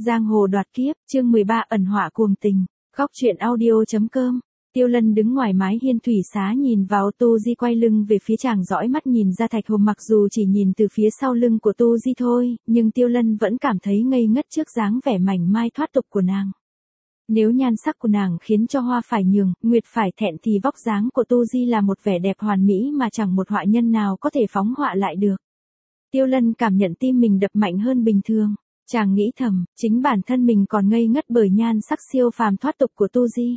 Giang hồ đoạt kiếp, chương 13 ẩn họa cuồng tình. Góc truyện audio.com. Tiêu Lân đứng ngoài mái hiên thủy xá nhìn vào Tu Di quay lưng về phía chàng, dõi mắt nhìn ra Thạch Hồng. Mặc dù chỉ nhìn từ phía sau lưng của Tu Di thôi, nhưng Tiêu Lân vẫn cảm thấy ngây ngất trước dáng vẻ mảnh mai thoát tục của nàng. Nếu nhan sắc của nàng khiến cho hoa phải nhường, nguyệt phải thẹn, thì vóc dáng của Tu Di là một vẻ đẹp hoàn mỹ mà chẳng một họa nhân nào có thể phóng họa lại được. Tiêu Lân cảm nhận tim mình đập mạnh hơn bình thường. Chàng nghĩ thầm, chính bản thân mình còn ngây ngất bởi nhan sắc siêu phàm thoát tục của Tu Di.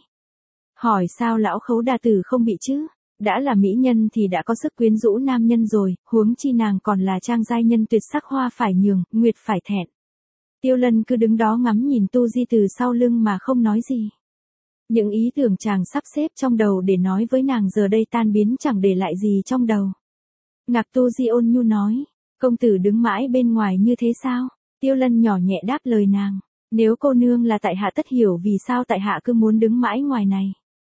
Hỏi sao lão Khấu đà tử không bị chứ? Đã là mỹ nhân thì đã có sức quyến rũ nam nhân rồi, huống chi nàng còn là trang giai nhân tuyệt sắc, hoa phải nhường, nguyệt phải thẹn. Tiêu Lân cứ đứng đó ngắm nhìn Tu Di từ sau lưng mà không nói gì. Những ý tưởng chàng sắp xếp trong đầu để nói với nàng giờ đây tan biến chẳng để lại gì trong đầu. Ngạc Tu Di ôn nhu nói, công tử đứng mãi bên ngoài như thế sao? Tiêu Lân nhỏ nhẹ đáp lời nàng, nếu cô nương là tại hạ tất hiểu vì sao tại hạ cứ muốn đứng mãi ngoài này.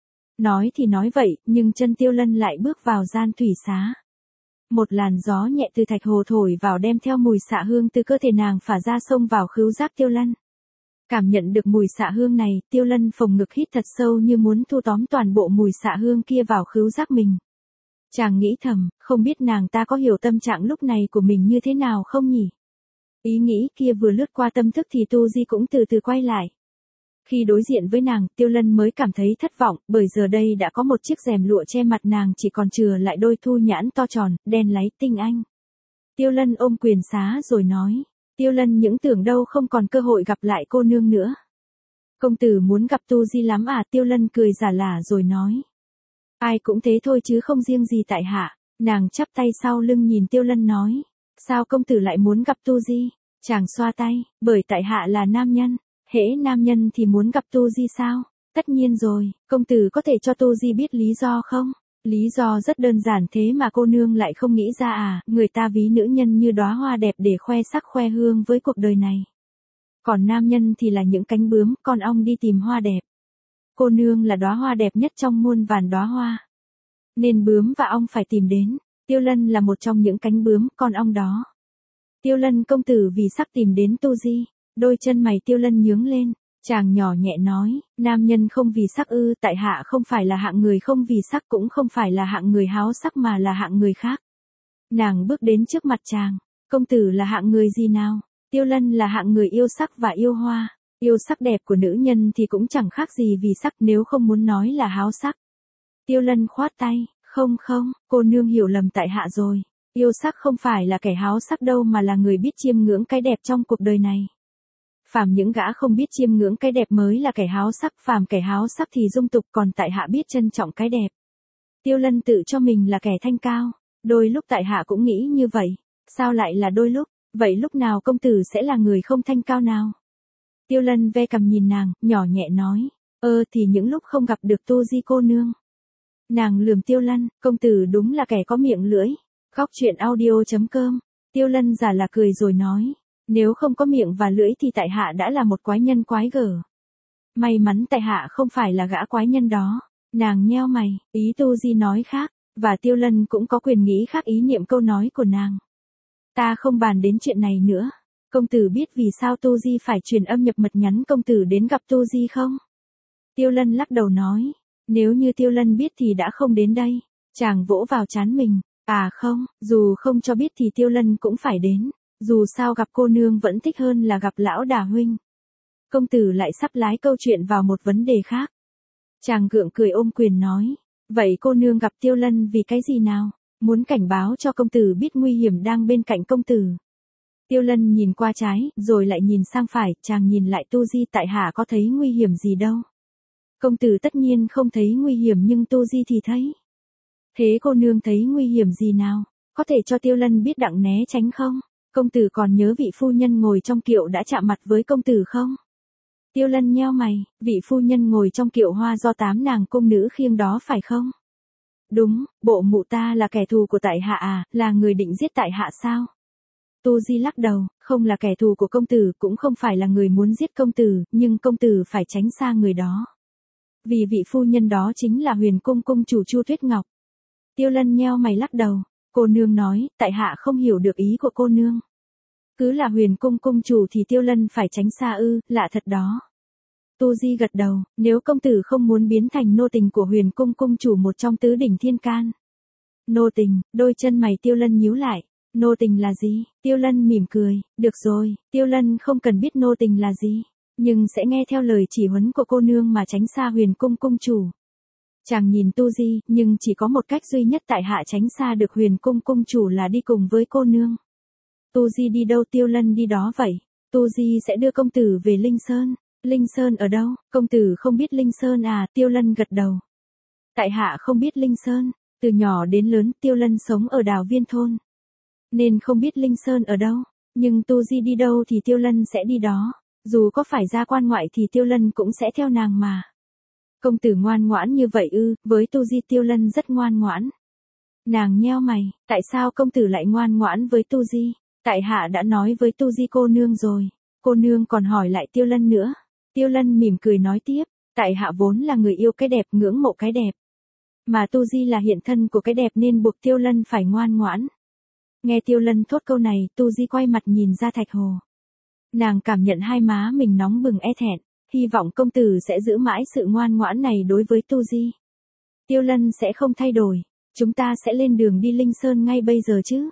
Nói thì nói vậy, nhưng chân Tiêu Lân lại bước vào gian thủy xá. Một làn gió nhẹ từ Thạch Hồ thổi vào đem theo mùi xạ hương từ cơ thể nàng phả ra xông vào khứu giác Tiêu Lân. Cảm nhận được mùi xạ hương này, Tiêu Lân phồng ngực hít thật sâu như muốn thu tóm toàn bộ mùi xạ hương kia vào khứu giác mình. Chàng nghĩ thầm, không biết nàng ta có hiểu tâm trạng lúc này của mình như thế nào không nhỉ? Ý nghĩ kia vừa lướt qua tâm thức thì Tu Di cũng từ từ quay lại. Khi đối diện với nàng, Tiêu Lân mới cảm thấy thất vọng, bởi giờ đây đã có một chiếc rèm lụa che mặt nàng, chỉ còn chừa lại đôi thu nhãn to tròn, đen láy tinh anh. Tiêu Lân ôm quyền xá rồi nói, Tiêu Lân những tưởng đâu không còn cơ hội gặp lại cô nương nữa. Công tử muốn gặp Tu Di lắm à? Tiêu Lân cười giả lả rồi nói. Ai cũng thế thôi chứ không riêng gì tại hạ. Nàng chắp tay sau lưng nhìn Tiêu Lân nói. Sao công tử lại muốn gặp Tu Di? Chàng xoa tay, bởi tại hạ là nam nhân. Hễ nam nhân thì muốn gặp Tu Di sao? Tất nhiên rồi, công tử có thể cho Tu Di biết lý do không? Lý do rất đơn giản, thế mà cô nương lại không nghĩ ra à? Người ta ví nữ nhân như đóa hoa đẹp để khoe sắc khoe hương với cuộc đời này. Còn nam nhân thì là những cánh bướm, con ong đi tìm hoa đẹp. Cô nương là đóa hoa đẹp nhất trong muôn vàn đóa hoa. Nên bướm và ong phải tìm đến. Tiêu Lân là một trong những cánh bướm, con ong đó. Tiêu Lân công tử vì sắc tìm đến Tu Di. Đôi chân mày Tiêu Lân nhướng lên. Chàng nhỏ nhẹ nói, nam nhân không vì sắc ư? Tại hạ không phải là hạng người không vì sắc, cũng không phải là hạng người háo sắc, mà là hạng người khác. Nàng bước đến trước mặt chàng. Công tử là hạng người gì nào? Tiêu Lân là hạng người yêu sắc và yêu hoa. Yêu sắc đẹp của nữ nhân thì cũng chẳng khác gì vì sắc, nếu không muốn nói là háo sắc. Tiêu Lân khoát tay, không, cô nương hiểu lầm tại hạ rồi. Yêu sắc không phải là kẻ háo sắc đâu, mà là người biết chiêm ngưỡng cái đẹp trong cuộc đời này. Phàm những gã không biết chiêm ngưỡng cái đẹp mới là kẻ háo sắc, phàm kẻ háo sắc thì dung tục, còn tại hạ biết trân trọng cái đẹp. Tiêu Lân tự cho mình là kẻ thanh cao. Đôi lúc tại hạ cũng nghĩ như vậy. Sao lại là đôi lúc? Vậy lúc nào công tử sẽ là người không thanh cao nào? Tiêu Lân ve cằm nhìn nàng, nhỏ nhẹ nói. Thì những lúc không gặp được Tu Di cô nương. Nàng lườm Tiêu Lân, công tử đúng là kẻ có miệng lưỡi. Góc truyện audio.com. Tiêu Lân giả là cười rồi nói. Nếu không có miệng và lưỡi thì tại hạ đã là một quái nhân quái gở. May mắn tại hạ không phải là gã quái nhân đó. Nàng nheo mày, ý Tu Di nói khác, và Tiêu Lân cũng có quyền nghĩ khác ý niệm câu nói của nàng. Ta không bàn đến chuyện này nữa. Công tử biết vì sao Tu Di phải truyền âm nhập mật nhắn công tử đến gặp Tu Di không? Tiêu Lân lắc đầu nói. Nếu như Tiêu Lân biết thì đã không đến đây. Chàng vỗ vào trán mình. À không, dù không cho biết thì Tiêu Lân cũng phải đến. Dù sao gặp cô nương vẫn thích hơn là gặp lão Đà huynh. Công tử lại sắp lái câu chuyện vào một vấn đề khác. Chàng gượng cười ôm quyền nói. Vậy cô nương gặp Tiêu Lân vì cái gì nào? Muốn cảnh báo cho công tử biết nguy hiểm đang bên cạnh công tử. Tiêu Lân nhìn qua trái, rồi lại nhìn sang phải, chàng nhìn lại Tu Di, tại hạ có thấy nguy hiểm gì đâu. Công tử tất nhiên không thấy nguy hiểm, nhưng Tu Di thì thấy. Thế cô nương thấy nguy hiểm gì nào? Có thể cho Tiêu Lân biết đặng né tránh không? Công tử còn nhớ vị phu nhân ngồi trong kiệu đã chạm mặt với công tử không? Tiêu Lân nheo mày, vị phu nhân ngồi trong kiệu hoa do 8 nàng cung nữ khiêng đó phải không? Đúng, bộ mụ ta là kẻ thù của tại hạ à, là người định giết tại hạ sao? Tu Di lắc đầu, không là kẻ thù của công tử, cũng không phải là người muốn giết công tử, nhưng công tử phải tránh xa người đó. Vì vị phu nhân đó chính là Huyền Cung cung chủ Chu Tuyết Ngọc. Tiêu Lân nheo mày lắc đầu, cô nương nói, tại hạ không hiểu được ý của cô nương. Cứ là Huyền Cung cung chủ thì Tiêu Lân phải tránh xa ư, lạ thật đó. Tu Di gật đầu, nếu công tử không muốn biến thành nô tình của Huyền Cung cung chủ một trong tứ đỉnh thiên can. Nô tình, đôi chân mày Tiêu Lân nhíu lại. Nô tình là gì? Tiêu Lân mỉm cười, được rồi, Tiêu Lân không cần biết nô tình là gì, nhưng sẽ nghe theo lời chỉ huấn của cô nương mà tránh xa Huyền Cung cung chủ. Chàng nhìn Tu Di, nhưng chỉ có một cách duy nhất tại hạ tránh xa được Huyền Cung cung chủ là đi cùng với cô nương. Tu Di đi đâu Tiêu Lân đi đó vậy. Tu Di sẽ đưa công tử về Linh Sơn. Linh Sơn ở đâu? Công tử không biết Linh Sơn à? Tiêu Lân gật đầu. Tại hạ không biết Linh Sơn, từ nhỏ đến lớn Tiêu Lân sống ở Đào Viên thôn, nên không biết Linh Sơn ở đâu, nhưng Tu Di đi đâu thì Tiêu Lân sẽ đi đó, dù có phải ra quan ngoại thì Tiêu Lân cũng sẽ theo nàng mà. Công tử ngoan ngoãn như vậy ư? Với Tu Di Tiêu Lân rất ngoan ngoãn. Nàng nheo mày, tại sao công tử lại ngoan ngoãn với Tu Di? Tại hạ đã nói với Tu Di cô nương rồi. Cô nương còn hỏi lại Tiêu Lân nữa. Tiêu Lân mỉm cười nói tiếp, tại hạ vốn là người yêu cái đẹp, ngưỡng mộ cái đẹp. Mà Tu Di là hiện thân của cái đẹp nên buộc Tiêu Lân phải ngoan ngoãn. Nghe Tiêu Lân thốt câu này, Tu Di quay mặt nhìn ra Thạch Hồ. Nàng cảm nhận hai má mình nóng bừng e thẹn, hy vọng công tử sẽ giữ mãi sự ngoan ngoãn này đối với Tu Di. Tiêu Lân sẽ không thay đổi, chúng ta sẽ lên đường đi Linh Sơn ngay bây giờ chứ?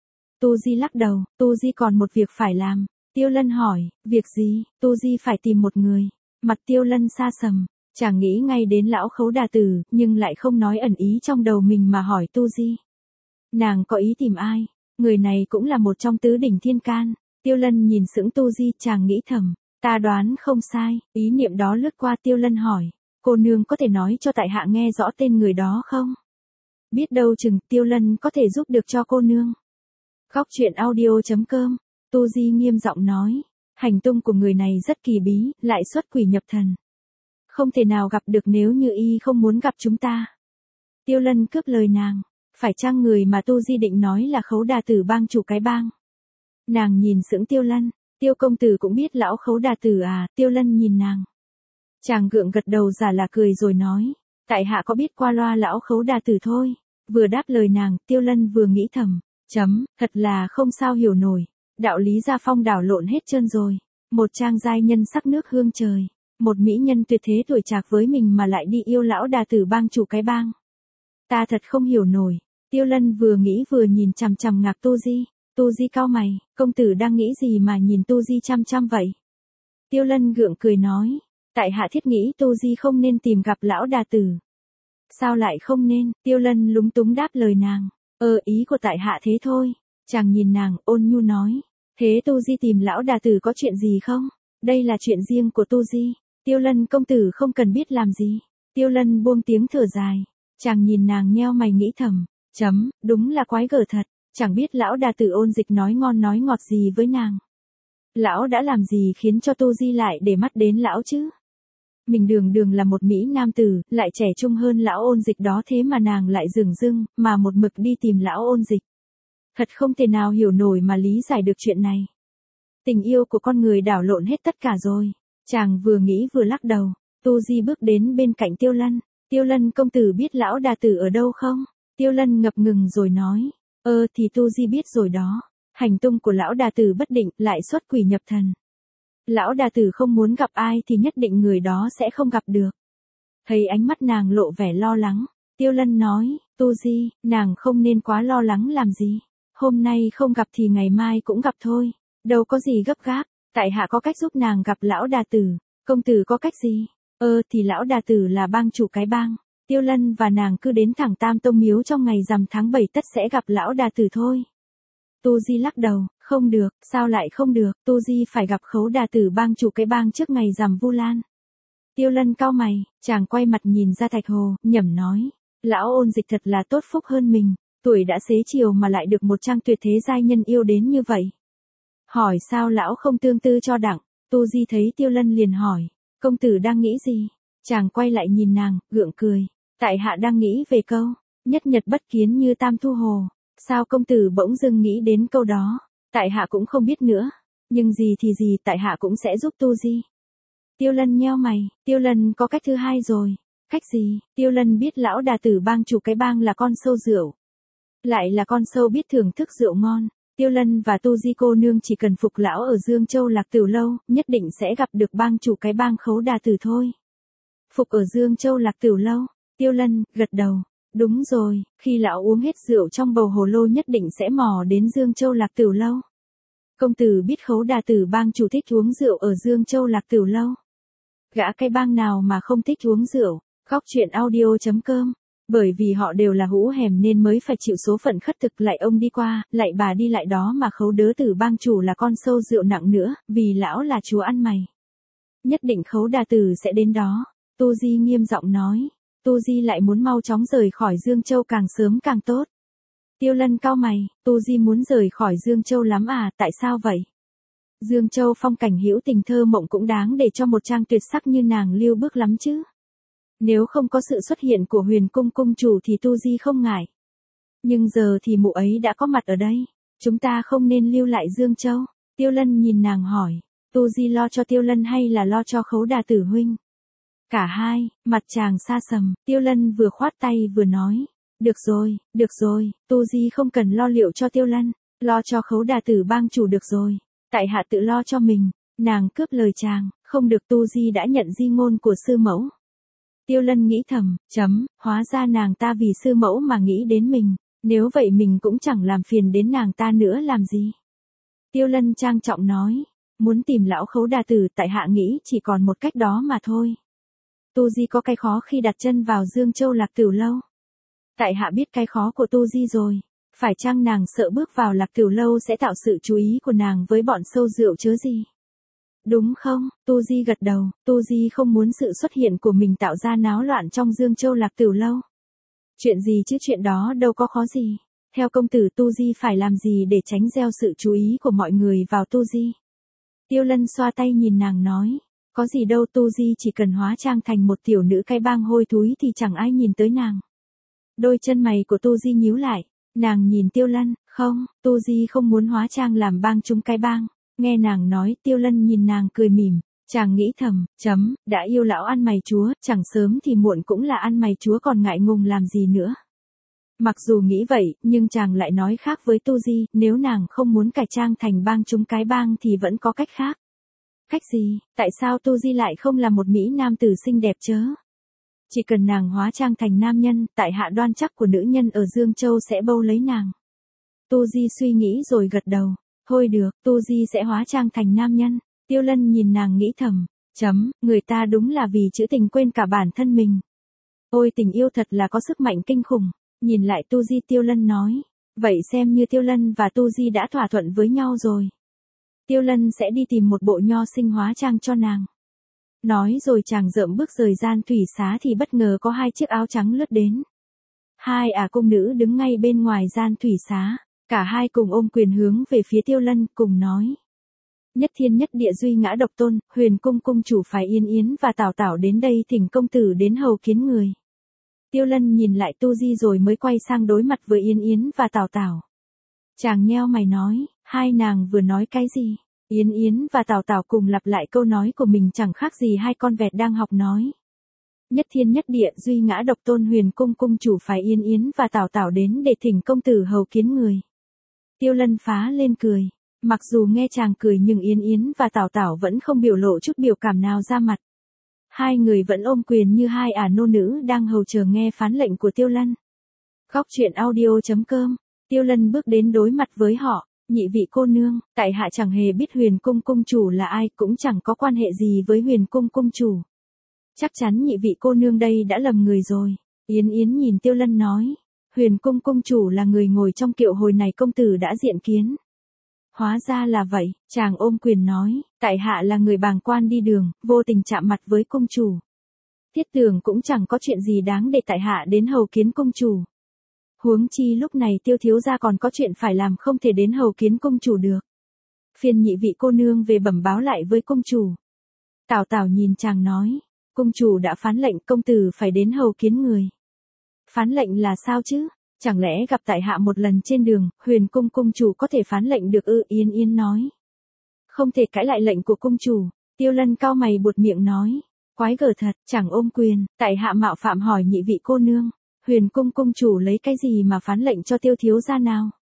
Tu Di lắc đầu, Tu Di còn một việc phải làm. Tiêu Lân hỏi, việc gì? Tu Di phải tìm một người. Mặt Tiêu Lân xa sầm, chàng nghĩ ngay đến lão Khấu Đà Tử, nhưng lại không nói ẩn ý trong đầu mình mà hỏi Tu Di. Nàng có ý tìm ai? Người này cũng là một trong tứ đỉnh thiên can. Tiêu Lân nhìn sững Tu Di, chàng nghĩ thầm, ta đoán không sai. Ý niệm đó lướt qua Tiêu Lân hỏi, cô nương có thể nói cho tại hạ nghe rõ tên người đó không? Biết đâu chừng Tiêu Lân có thể giúp được cho cô nương. Khóc chuyện audio.com. Tu Di nghiêm giọng nói, hành tung của người này rất kỳ bí, lại xuất quỷ nhập thần. Không thể nào gặp được nếu như y không muốn gặp chúng ta. Tiêu Lân cướp lời nàng, phải chăng người mà Tu Di định nói là Khấu Đà Tử bang chủ cái bang? Nàng nhìn sững Tiêu Lân, Tiêu công tử cũng biết lão Khấu Đà Tử à? Tiêu Lân nhìn nàng. Chàng gượng gật đầu giả là cười rồi nói, tại hạ có biết qua loa lão Khấu Đà Tử thôi. Vừa đáp lời nàng, Tiêu Lân vừa nghĩ thầm, thật là không sao hiểu nổi. Đạo lý gia phong đảo lộn hết trơn rồi. Một trang giai nhân sắc nước hương trời, một mỹ nhân tuyệt thế tuổi trạc với mình mà lại đi yêu lão Đà Tử bang chủ cái bang. Ta thật không hiểu nổi. Tiêu Lân vừa nghĩ vừa nhìn chằm chằm ngạc Tu Di. Tu Di cau mày, công tử đang nghĩ gì mà nhìn Tu Di chăm chăm vậy? Tiêu Lân gượng cười nói, tại hạ thiết nghĩ Tu Di không nên tìm gặp lão Đà Tử. Sao lại không nên? Tiêu Lân lúng túng đáp lời nàng, ý của tại hạ thế thôi. Chàng nhìn nàng, ôn nhu nói, thế Tu Di tìm lão Đà Tử có chuyện gì không? Đây là chuyện riêng của Tu Di. Tiêu Lân công tử không cần biết làm gì. Tiêu Lân buông tiếng thở dài. Chàng nhìn nàng nheo mày nghĩ thầm, đúng là quái gở thật, chẳng biết lão Đà Tử Ôn Dịch nói ngon nói ngọt gì với nàng. Lão đã làm gì khiến cho Tu Di lại để mắt đến lão chứ? Mình đường là một mỹ nam tử, lại trẻ trung hơn lão Ôn Dịch đó, thế mà nàng lại dửng dưng, mà một mực đi tìm lão Ôn Dịch. Thật không thể nào hiểu nổi mà lý giải được chuyện này. Tình yêu của con người đảo lộn hết tất cả rồi. Chàng vừa nghĩ vừa lắc đầu. Tu Di bước đến bên cạnh Tiêu Lân. Tiêu Lân công tử biết lão Đà Tử ở đâu không? Tiêu Lân ngập ngừng rồi nói, thì Tu Di biết rồi đó. Hành tung của lão Đà Tử bất định, lại xuất quỷ nhập thần. Lão Đà Tử không muốn gặp ai thì nhất định người đó sẽ không gặp được. Thấy ánh mắt nàng lộ vẻ lo lắng, Tiêu Lân nói, Tu Di, nàng không nên quá lo lắng làm gì. Hôm nay không gặp thì ngày mai cũng gặp thôi. Đâu có gì gấp gáp, tại hạ có cách giúp nàng gặp lão Đà Tử. Công tử có cách gì? Thì lão Đà Tử là bang chủ cái bang. Tiêu Lân và nàng cứ đến thẳng Tam Tông Miếu trong ngày rằm tháng 7 tất sẽ gặp lão Đà Tử thôi. Tu Di lắc đầu, không được, sao lại không được? Tu Di phải gặp Khấu Đà Tử bang chủ cái bang trước ngày rằm Vu Lan. Tiêu Lân cau mày, chàng quay mặt nhìn ra Thạch Hồ, nhẩm nói, lão Ôn Dịch thật là tốt phúc hơn mình. Tuổi đã xế chiều mà lại được một trang tuyệt thế giai nhân yêu đến như vậy. Hỏi sao lão không tương tư cho đặng? Tu Di thấy Tiêu Lân liền hỏi, công tử đang nghĩ gì? Chàng quay lại nhìn nàng, gượng cười, tại hạ đang nghĩ về câu, nhất nhật bất kiến như tam thu hồ. Sao công tử bỗng dưng nghĩ đến câu đó? Tại hạ cũng không biết nữa, nhưng gì thì gì, tại hạ cũng sẽ giúp Tu Di. Tiêu Lân nheo mày, Tiêu Lân có cách thứ hai rồi. Cách gì? Tiêu Lân biết lão Đà Tử bang chủ cái bang là con sâu rượu. Lại là con sâu biết thưởng thức rượu ngon. Tiêu Lân và Tu Di cô nương chỉ cần phục lão ở Dương Châu Lạc Tửu lâu, nhất định sẽ gặp được bang chủ cái bang Khấu Đà Tử thôi. Phục ở Dương Châu Lạc Tửu lâu, Tiêu Lân gật đầu. Đúng rồi, khi lão uống hết rượu trong bầu hồ lô nhất định sẽ mò đến Dương Châu Lạc Tửu lâu. Công tử biết Khấu Đà Tử bang chủ thích uống rượu ở Dương Châu Lạc Tửu lâu. Gã cái bang nào mà không thích uống rượu, khóc chuyện audio.com. Bởi vì họ đều là hũ hèm nên mới phải chịu số phận khất thực, lại ông đi qua, lại bà đi lại đó mà Khấu Đớ Tử bang chủ là con sâu rượu nặng nữa, vì lão là chúa ăn mày. Nhất định Khấu Đà Tử sẽ đến đó. Tu Di nghiêm giọng nói. Tu Di lại muốn mau chóng rời khỏi Dương Châu càng sớm càng tốt. Tiêu Lân cau mày, Tu Di muốn rời khỏi Dương Châu lắm à, tại sao vậy? Dương Châu phong cảnh hữu tình thơ mộng cũng đáng để cho một trang tuyệt sắc như nàng lưu bước lắm chứ. Nếu không có sự xuất hiện của Huyền Cung cung chủ thì Tu Di không ngại. Nhưng giờ thì mụ ấy đã có mặt ở đây, chúng ta không nên lưu lại Dương Châu. Tiêu Lân nhìn nàng hỏi, Tu Di lo cho Tiêu Lân hay là lo cho Khấu Đà Tử huynh? Cả hai, mặt chàng xa sầm, Tiêu Lân vừa khoát tay vừa nói. Được rồi, Tu Di không cần lo liệu cho Tiêu Lân, lo cho Khấu Đà Tử bang chủ được rồi. Tại hạ tự lo cho mình, nàng cướp lời chàng, không được. Tu Di đã nhận di ngôn của sư mẫu. Tiêu Lân nghĩ thầm, hóa ra nàng ta vì sư mẫu mà nghĩ đến mình, nếu vậy mình cũng chẳng làm phiền đến nàng ta nữa làm gì. Tiêu Lân trang trọng nói, muốn tìm lão Khấu Đà Tử tại hạ nghĩ chỉ còn một cách đó mà thôi. Tu Di có cái khó khi đặt chân vào Dương Châu Lạc Tửu lâu. Tại hạ biết cái khó của Tu Di rồi, phải chăng nàng sợ bước vào Lạc Tửu lâu sẽ tạo sự chú ý của nàng với bọn sâu rượu chớ gì? Đúng không? Tu Di gật đầu, Tu Di không muốn sự xuất hiện của mình tạo ra náo loạn trong Dương Châu Lạc Tửu lâu. Chuyện gì chứ, chuyện đó đâu có khó gì. Theo công tử Tu Di phải làm gì để tránh gieo sự chú ý của mọi người vào Tu Di? Tiêu Lân xoa tay nhìn nàng nói, có gì đâu, Tu Di chỉ cần hóa trang thành một tiểu nữ cái bang hôi thúi thì chẳng ai nhìn tới nàng. Đôi chân mày của Tu Di nhíu lại, nàng nhìn Tiêu Lân, không, Tu Di không muốn hóa trang làm bang chúng cái bang. Nghe nàng nói, Tiêu Lân nhìn nàng cười mỉm, chàng nghĩ thầm, đã yêu lão ăn mày chúa, chẳng sớm thì muộn cũng là ăn mày chúa còn ngại ngùng làm gì nữa. Mặc dù nghĩ vậy, nhưng chàng lại nói khác với Tu Di, nếu nàng không muốn cải trang thành bang chúng cái bang thì vẫn có cách khác. Cách gì? Tại sao Tu Di lại không là một mỹ nam tử xinh đẹp chớ? Chỉ cần nàng hóa trang thành nam nhân, tại hạ đoan chắc của nữ nhân ở Dương Châu sẽ bâu lấy nàng. Tu Di suy nghĩ rồi gật đầu. Thôi được, Tu Di sẽ hóa trang thành nam nhân. Tiêu Lân nhìn nàng nghĩ thầm, người ta đúng là vì chữ tình quên cả bản thân mình. Ôi tình yêu thật là có sức mạnh kinh khủng. Nhìn lại Tu Di, Tiêu Lân nói, vậy xem như Tiêu Lân và Tu Di đã thỏa thuận với nhau rồi. Tiêu Lân sẽ đi tìm một bộ nho sinh hóa trang cho nàng. Nói rồi chàng rợm bước rời gian thủy xá thì bất ngờ có hai chiếc áo trắng lướt đến. Hai cung nữ đứng ngay bên ngoài gian thủy xá. Cả hai cùng ôm quyền hướng về phía Tiêu Lân, cùng nói. Nhất thiên nhất địa duy ngã độc tôn, Huyền Cung cung chủ phái Yên Yến và Tảo Tảo đến đây thỉnh công tử đến hầu kiến người. Tiêu Lân nhìn lại Tu Di rồi mới quay sang đối mặt với Yên Yến và Tảo Tảo. Chàng nheo mày nói, hai nàng vừa nói cái gì? Yên Yến và Tảo Tảo cùng lặp lại câu nói của mình chẳng khác gì hai con vẹt đang học nói. Nhất thiên nhất địa duy ngã độc tôn, Huyền Cung cung chủ phái Yên Yến và Tảo Tảo đến để thỉnh công tử hầu kiến người. Tiêu Lân phá lên cười. Mặc dù nghe chàng cười nhưng Yên Yến và Tảo Tảo vẫn không biểu lộ chút biểu cảm nào ra mặt. Hai người vẫn ôm quyền như hai nô nữ đang hầu chờ nghe phán lệnh của Tiêu Lân. Khóc chuyện audio.com. Tiêu Lân bước đến đối mặt với họ. Nhị vị cô nương, tại hạ chẳng hề biết Huyền Cung cung chủ là ai, cũng chẳng có quan hệ gì với Huyền Cung cung chủ. Chắc chắn nhị vị cô nương đây đã lầm người rồi. Yên Yến nhìn Tiêu Lân nói. Huyền Cung cung chủ là người ngồi trong kiệu hồi này công tử đã diện kiến. Hóa ra là vậy, chàng ôm quyền nói, tại hạ là người bàng quan đi đường, vô tình chạm mặt với cung chủ. Thiết tưởng cũng chẳng có chuyện gì đáng để tại hạ đến hầu kiến cung chủ. Huống chi lúc này Tiêu thiếu gia còn có chuyện phải làm, không thể đến hầu kiến cung chủ được. Phiền nhị vị cô nương về bẩm báo lại với cung chủ. Tảo Tảo nhìn chàng nói, cung chủ đã phán lệnh công tử phải đến hầu kiến người. Phán lệnh là sao chứ? Chẳng lẽ gặp tại hạ một lần trên đường, Huyền Cung cung chủ có thể phán lệnh được ư? Yên Yến nói. Không thể cãi lại lệnh của cung chủ. Tiêu Lân cau mày buột miệng nói. Quái gở thật, chẳng ôm quyền, tại hạ mạo phạm hỏi nhị vị cô nương. Huyền Cung cung chủ lấy cái gì mà phán lệnh cho Tiêu thiếu gia nào?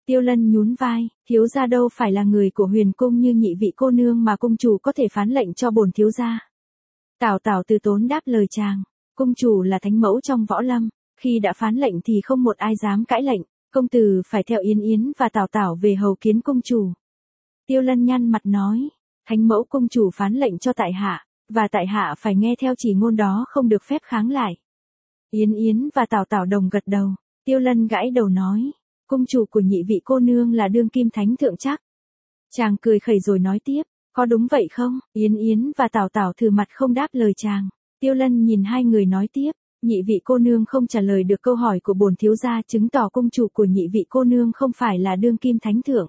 Tiêu Lân nhún vai, thiếu gia đâu phải là người của huyền cung như nhị vị cô nương mà cung chủ có thể phán lệnh cho bổn thiếu gia. Tào Tào từ tốn đáp lời chàng, cung chủ là thánh mẫu trong võ lâm, khi đã phán lệnh thì không một ai dám cãi lệnh, công tử phải theo Yến Yến và Tào Tào về hầu kiến cung chủ. Tiêu Lân nhăn mặt nói, thánh mẫu cung chủ phán lệnh cho tại hạ, và tại hạ phải nghe theo chỉ ngôn đó, không được phép kháng lại. Yến Yến và Tào Tào đồng gật đầu. Tiêu Lân gãi đầu nói, cung chủ của nhị vị cô nương là đương kim thánh thượng chắc. Chàng cười khẩy rồi nói tiếp, có đúng vậy không? Yến Yến và Tào Tào thử mặt không đáp lời chàng. Tiêu Lân nhìn hai người nói tiếp, nhị vị cô nương không trả lời được câu hỏi của bổn thiếu gia, chứng tỏ cung chủ của nhị vị cô nương không phải là đương kim thánh thượng.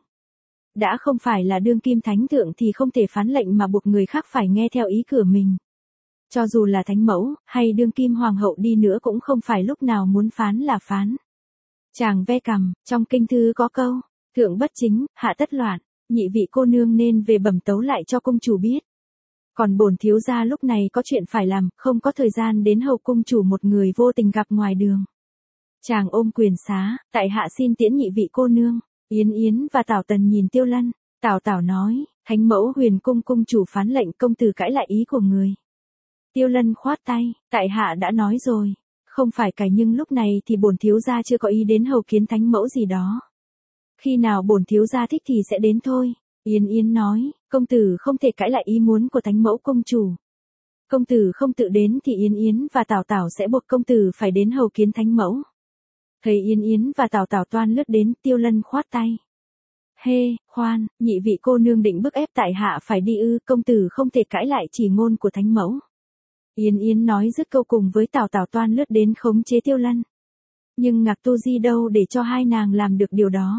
Đã không phải là đương kim thánh thượng thì không thể phán lệnh mà buộc người khác phải nghe theo ý của mình. Cho dù là thánh mẫu, hay đương kim hoàng hậu đi nữa cũng không phải lúc nào muốn phán là phán. Chàng ve cằm, trong kinh thư có câu, thượng bất chính, hạ tất loạn, nhị vị cô nương nên về bẩm tấu lại cho cung chủ biết. Còn bổn thiếu gia lúc này có chuyện phải làm, không có thời gian đến hầu cung chủ một người vô tình gặp ngoài đường. Chàng ôm quyền xá, tại hạ xin tiễn nhị vị cô nương. Yến Yến và Tào Tần nhìn Tiêu Lân, Tào Tào nói, thánh mẫu huyền cung cung chủ phán lệnh, công tử cãi lại ý của người. Tiêu Lân khoát tay, tại hạ đã nói rồi, không phải cãi, nhưng lúc này thì bổn thiếu gia chưa có ý đến hầu kiến thánh mẫu gì đó. Khi nào bổn thiếu gia thích thì sẽ đến thôi. Yến Yến nói, công tử không thể cãi lại ý muốn của thánh mẫu công chủ. Công tử không tự đến thì Yến Yến và Tào Tào sẽ buộc công tử phải đến hầu kiến thánh mẫu. Thấy Yến Yến và Tào Tào toan lướt đến, Tiêu Lân khoát tay. Hê, khoan, nhị vị cô nương định bức ép tại hạ phải đi ư? Công tử không thể cãi lại chỉ ngôn của thánh mẫu. Yến Yến nói dứt câu cùng với Tào Tào toan lướt đến khống chế Tiêu Lân. Nhưng Ngạc Tu Di đâu để cho hai nàng làm được điều đó.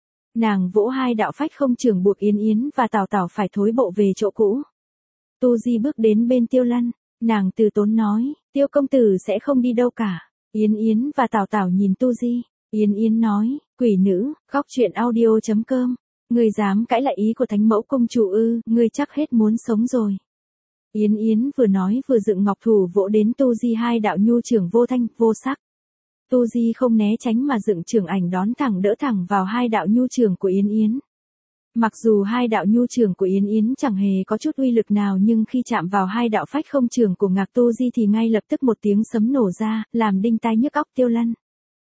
Nàng vỗ hai đạo phách không trưởng buộc Yến Yến và Tào Tào phải thối bộ về chỗ cũ. Tu Di bước đến bên Tiêu Lân, nàng từ tốn nói, Tiêu công tử sẽ không đi đâu cả. Yến Yến và Tào Tào nhìn Tu Di. Yến Yến nói, quỷ nữ, khóc chuyện audio.com. Ngươi dám cãi lại ý của thánh mẫu công chủ ư? Ngươi chắc hết muốn sống rồi. Yến Yến vừa nói vừa dựng ngọc thủ vỗ đến Tu Di hai đạo nhu trưởng vô thanh, vô sắc. Tu Di không né tránh mà dựng trưởng ảnh đón thẳng đỡ thẳng vào hai đạo nhu trưởng của Yến Yến. Mặc dù hai đạo nhu trưởng của Yến Yến chẳng hề có chút uy lực nào, nhưng khi chạm vào hai đạo phách không trưởng của Ngạc Tu Di thì ngay lập tức một tiếng sấm nổ ra, làm đinh tai nhức óc Tiêu Lân.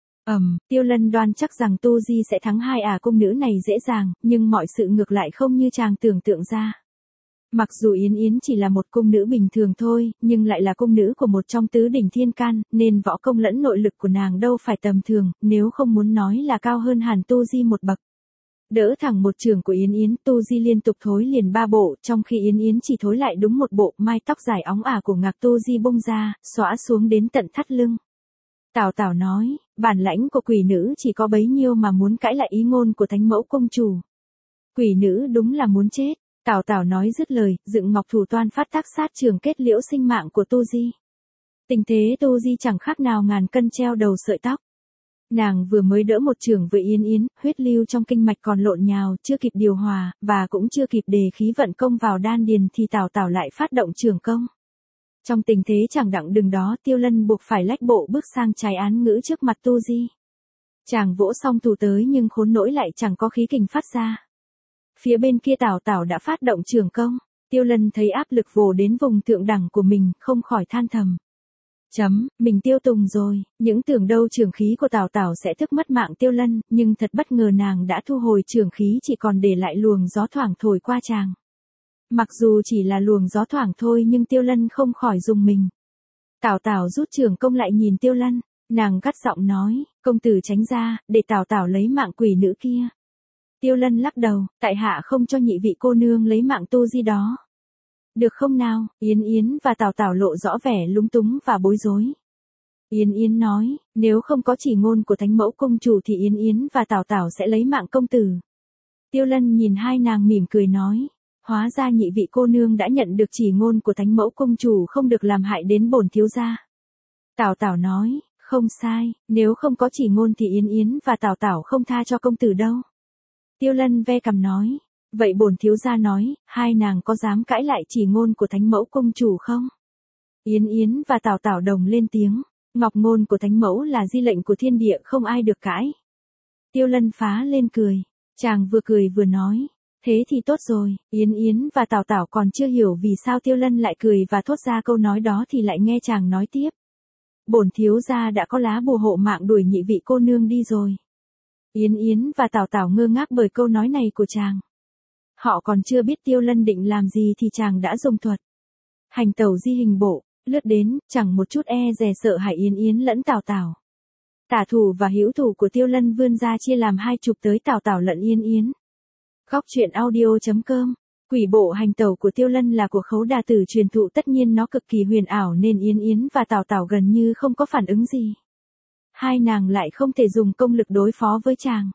Tiêu Lân đoan chắc rằng Tu Di sẽ thắng hai cung nữ này dễ dàng, nhưng mọi sự ngược lại không như chàng tưởng tượng ra. Mặc dù Yến Yến chỉ là một cung nữ bình thường thôi, nhưng lại là cung nữ của một trong tứ đỉnh thiên can, nên võ công lẫn nội lực của nàng đâu phải tầm thường, nếu không muốn nói là cao hơn hẳn Tu Di một bậc. Đỡ thẳng một trường của Yến Yến, Tu Di liên tục thối liền 3 bộ, trong khi Yến Yến chỉ thối lại đúng một bộ, mai tóc dài óng ả của Ngạc Tu Di bung ra, xõa xuống đến tận thắt lưng. Tào Tào nói, bản lãnh của quỷ nữ chỉ có bấy nhiêu mà muốn cãi lại ý ngôn của thánh mẫu công chủ. Quỷ nữ đúng là muốn chết. Tào Tào nói dứt lời, dựng ngọc thủ toan phát tác sát trường kết liễu sinh mạng của Tu Di. Tình thế Tu Di chẳng khác nào ngàn cân treo đầu sợi tóc. Nàng vừa mới đỡ một trường với Yến Yến, huyết lưu trong kinh mạch còn lộn nhào, chưa kịp điều hòa, và cũng chưa kịp đề khí vận công vào đan điền thì Tào Tào lại phát động trường công. Trong tình thế chẳng đặng đừng đó, Tiêu Lân buộc phải lách bộ bước sang trái án ngữ trước mặt Tu Di. Chàng vỗ xong thủ tới nhưng khốn nỗi lại chẳng có khí kình phát ra. Phía bên kia Tào Tào đã phát động trường công. Tiêu Lân thấy áp lực vồ đến vùng thượng đẳng của mình, không khỏi than thầm. Mình tiêu tùng rồi, những tưởng đâu trường khí của Tào Tào sẽ thức mất mạng Tiêu Lân, nhưng thật bất ngờ nàng đã thu hồi trường khí, chỉ còn để lại luồng gió thoảng thổi qua chàng. Mặc dù chỉ là luồng gió thoảng thôi nhưng Tiêu Lân không khỏi rùng mình. Tào Tào rút trường công lại nhìn Tiêu Lân, nàng gắt giọng nói, công tử tránh ra, để Tào Tào lấy mạng quỷ nữ kia. Tiêu Lân lắc đầu, tại hạ không cho nhị vị cô nương lấy mạng Tu Di đó. Được không nào? Yến Yến và Tào Tào lộ rõ vẻ lúng túng và bối rối. Yến Yến nói, nếu không có chỉ ngôn của thánh mẫu công chủ thì Yến Yến và Tào Tào sẽ lấy mạng công tử. Tiêu Lân nhìn hai nàng mỉm cười nói, hóa ra nhị vị cô nương đã nhận được chỉ ngôn của thánh mẫu công chủ không được làm hại đến bổn thiếu gia. Tào Tào nói, không sai, nếu không có chỉ ngôn thì Yến Yến và Tào Tào không tha cho công tử đâu. Tiêu Lân ve cằm nói, vậy bổn thiếu gia nói, hai nàng có dám cãi lại chỉ ngôn của thánh mẫu công chủ không? Yến Yến và Tào Tào đồng lên tiếng, ngọc ngôn của thánh mẫu là di lệnh của thiên địa, không ai được cãi. Tiêu Lân phá lên cười. Chàng vừa cười vừa nói. Thế thì tốt rồi, Yến Yến và Tào Tào còn chưa hiểu vì sao Tiêu Lân lại cười và thốt ra câu nói đó thì lại nghe chàng nói tiếp. Bổn thiếu gia đã có lá bùa hộ mạng đuổi nhị vị cô nương đi rồi. Yến Yến và Tào Tào ngơ ngác bởi câu nói này của chàng. Họ còn chưa biết Tiêu Lân định làm gì thì chàng đã dùng thuật. Hành tẩu di hình bộ, lướt đến, chẳng một chút e dè sợ hãi Yến Yến lẫn Tào Tào. Tả thủ và hữu thủ của Tiêu Lân vươn ra chia làm hai chụp tới Tào Tào lẫn Yến Yến. Góc truyện audio.com. Quỷ bộ hành tẩu của Tiêu Lân là của Khấu Đà Tử truyền thụ, tất nhiên nó cực kỳ huyền ảo nên Yến Yến và Tào Tào gần như không có phản ứng gì. Hai nàng lại không thể dùng công lực đối phó với chàng.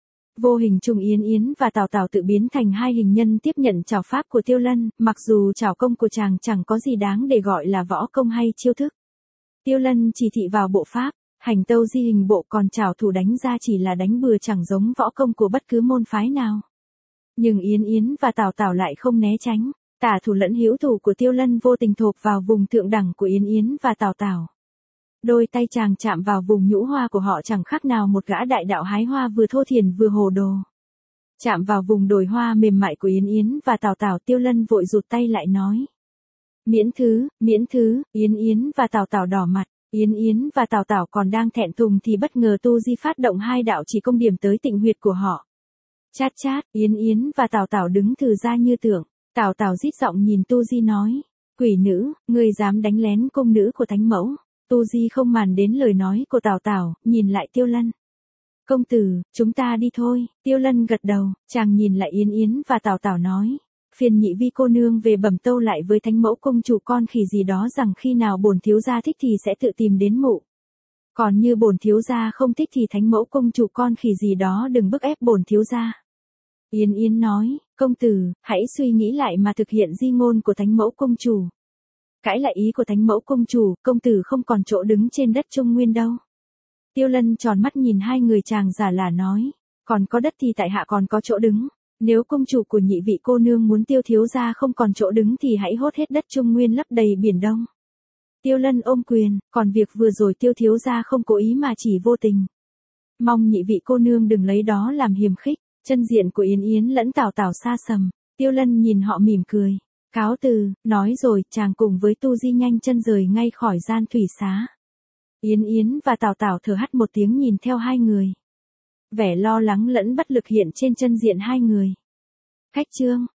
Vô hình chung Yến Yến và Tào Tào tự biến thành hai hình nhân tiếp nhận trảo pháp của Tiêu Lân, mặc dù trảo công của chàng chẳng có gì đáng để gọi là võ công hay chiêu thức. Tiêu Lân chỉ thị vào bộ pháp, hành tâu di hình bộ, còn trảo thủ đánh ra chỉ là đánh bừa chẳng giống võ công của bất cứ môn phái nào. Nhưng Yến Yến và Tào Tào lại không né tránh, tả thủ lẫn hữu thủ của Tiêu Lân vô tình thộp vào vùng thượng đẳng của Yến Yến và Tào Tào. Đôi tay chàng chạm vào vùng nhũ hoa của họ chẳng khác nào một gã đại đạo hái hoa vừa thô thiển vừa hồ đồ. Chạm vào vùng đồi hoa mềm mại của Yến Yến và Tào Tào, Tiêu Lân vội rụt tay lại nói. Miễn thứ, Yến Yến và Tào Tào đỏ mặt. Yến Yến và Tào Tào còn đang thẹn thùng thì bất ngờ Tu Di phát động hai đạo chỉ công điểm tới tịnh huyệt của họ. Chát chát, Yến Yến và Tào Tào đứng thừ ra như tưởng. Tào Tào rít giọng nhìn Tu Di nói. Quỷ nữ, ngươi dám đánh lén cung nữ của thánh mẫu. Tu Di không màn đến lời nói của Tào Tào, nhìn lại Tiêu Lân. Công tử, chúng ta đi thôi. Tiêu Lân gật đầu, chàng nhìn lại Yến Yến và Tào Tào nói. Phiền nhị vi cô nương về bẩm tâu lại với thánh mẫu công chủ con khỉ gì đó rằng khi nào bổn thiếu gia thích thì sẽ tự tìm đến mụ. Còn như bổn thiếu gia không thích thì thánh mẫu công chủ con khỉ gì đó đừng bức ép bổn thiếu gia. Yến Yến nói, công tử, hãy suy nghĩ lại mà thực hiện di ngôn của thánh mẫu công chủ. Cãi lại ý của thánh mẫu công chủ, công tử không còn chỗ đứng trên đất Trung Nguyên đâu. Tiêu Lân tròn mắt nhìn hai người chàng giả là nói, còn có đất thì tại hạ còn có chỗ đứng. Nếu công chủ của nhị vị cô nương muốn Tiêu thiếu gia không còn chỗ đứng thì hãy hốt hết đất Trung Nguyên lấp đầy biển Đông. Tiêu Lân ôm quyền, còn việc vừa rồi Tiêu thiếu gia không cố ý mà chỉ vô tình. Mong nhị vị cô nương đừng lấy đó làm hiềm khích. Chân diện của Yến Yến lẫn Tào Tào xa sầm. Tiêu Lân nhìn họ mỉm cười. Cáo từ, nói rồi chàng cùng với Tu Di nhanh chân rời ngay khỏi gian thủy xá. Yến Yến và Tào Tào thở hắt một tiếng nhìn theo hai người. Vẻ lo lắng lẫn bất lực hiện trên chân diện hai người. Khách chương.